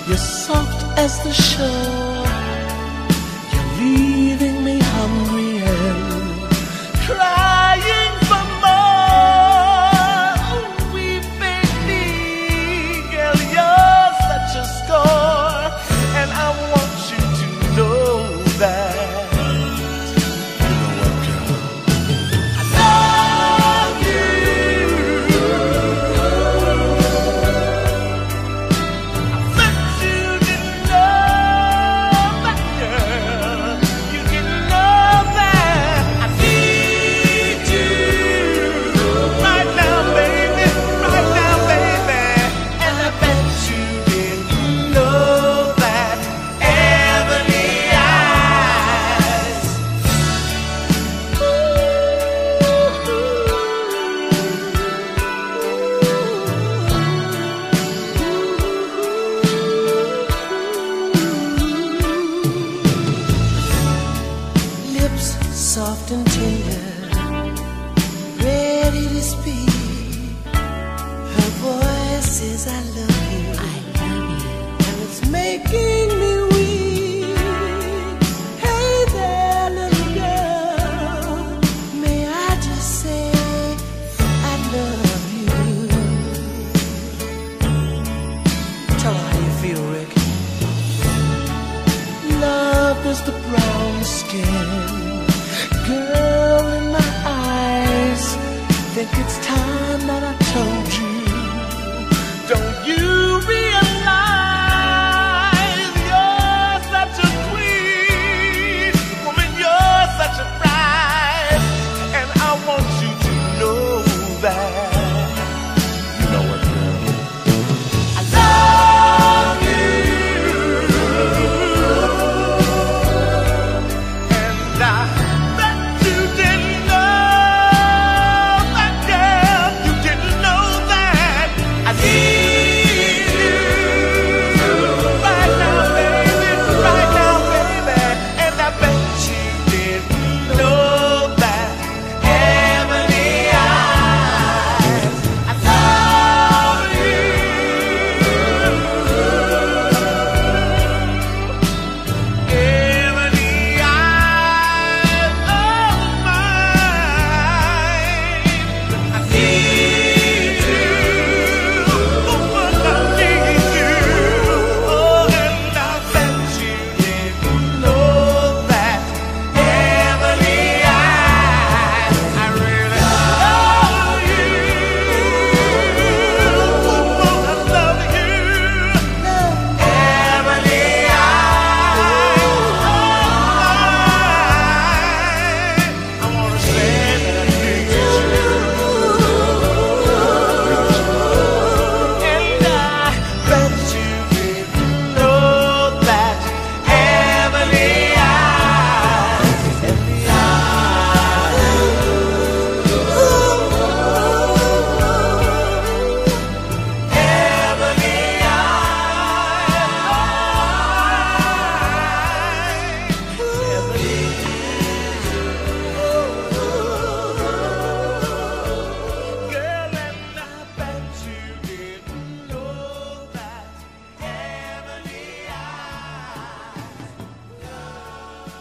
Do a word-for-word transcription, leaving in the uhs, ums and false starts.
You're soft as the shore. You're leaving me hungry and crying for more. Oh, weeping me, girl, you're such a score. And I want you to know that. You know what, girl? I love you. I bet you didn't know that, girl. You didn't know that. I need you right now, baby, right now, baby. And I bet you didn't know that. Ebony eyes. Lips soft and tender, ready to speak. Her voice says I love you, I love you, and it's making me weak. Hey there, little girl, may I just say I love you. Tell her how you feel, Rick. Love is the brown skin, girl in my eyes. Think it's time that I told you. Don't you realize?